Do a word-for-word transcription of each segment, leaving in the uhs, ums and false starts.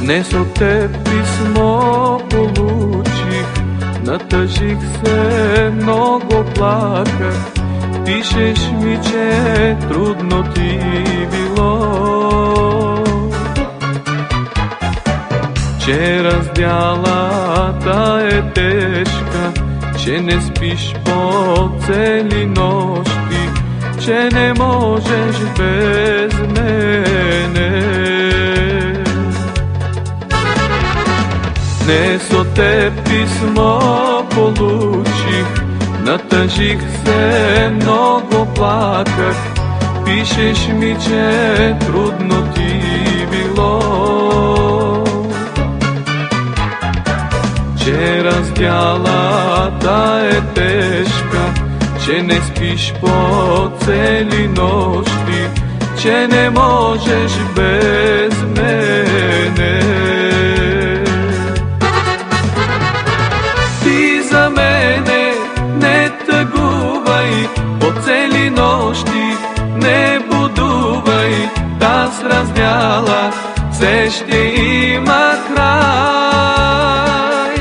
Днес от теб писмо получих, натъжих се, много плаках. Пишеш ми, че трудно ти било, че раздялата е тежка, че не спиш по цели нощи, че не можеш без мене. Днес от теб писмо получих, натъжих се, много плаках. Пишеш ми, че трудно ти било, че раздялата е тежка, че не спиш по цели нощи, че не можеш без мене. Ти за мене не тъгувай, по цели нощи не будувай, таз раздяла все ще има край.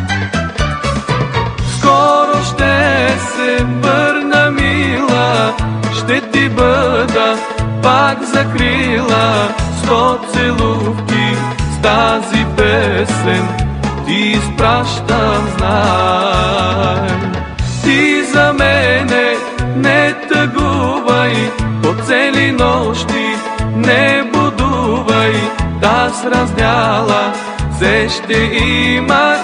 Скоро ще се върна, мила, ще ти бъда пак закрила. Сто целувки с тази песен ти изпращам, знай. Ти за мене не тъгувай, по цели нощи не будувай, таз раздяла все ще има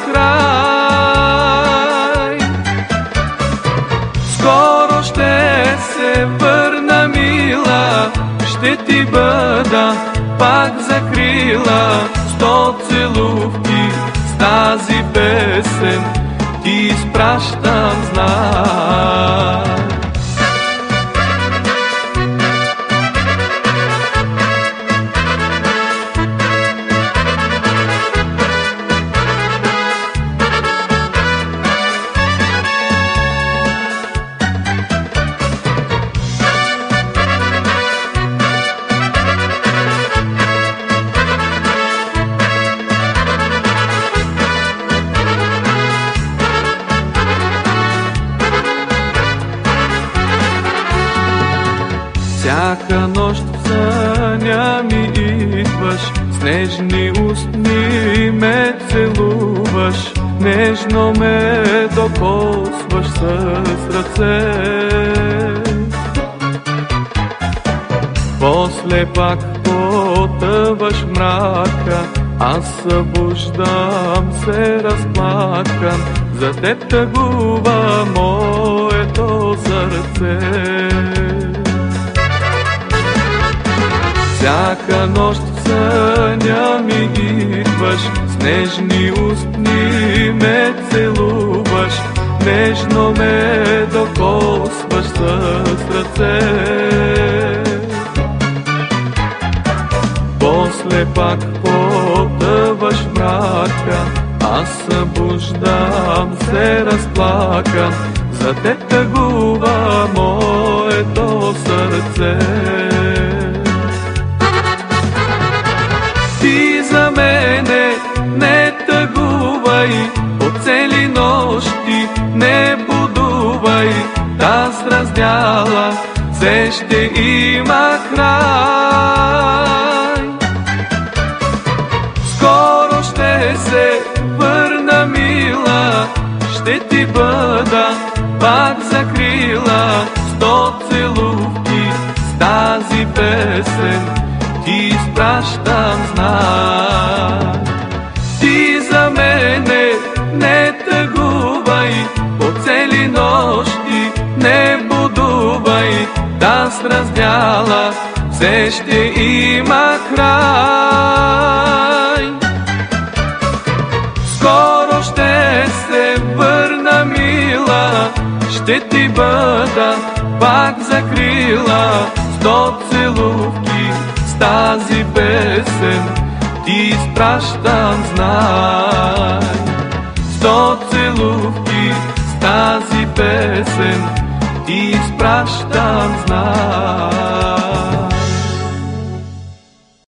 край. Скоро ще се върна, мила, ще ти бъда пак закрила. Сто целувки с тази песен ти изпращам, знай. Всяка нощ в съня ми идваш, с нежни устни ме целуваш, нежно ме докосваш с ръце. После пак потъваш мрака, аз събуждам се разплакан, за теб тъгува моето сърце. Всяка нощ в съня ми идваш, с нежни устни ме целуваш, нежно ме докосваш с ръце. После пак потъваш мрака, аз събуждам се разплакан, за теб тъгува моето сърце. Ти за мене не тъгувай, по цели нощи не будувай, таз раздяла все ще има край. Скоро ще се върна, мила, ще ти бъда пак закрила. Сто целувки с тази песен ти изпращам, знай. Ти за мене не тъгувай, по цели нощи не будувай, таз раздяла все ще има край. Скоро ще се върна, мила, ще ти бъда пак закрила. Сто целувки с тази песен ти изпращам, знай. Сто целувки с тази песен ти изпращам, знай.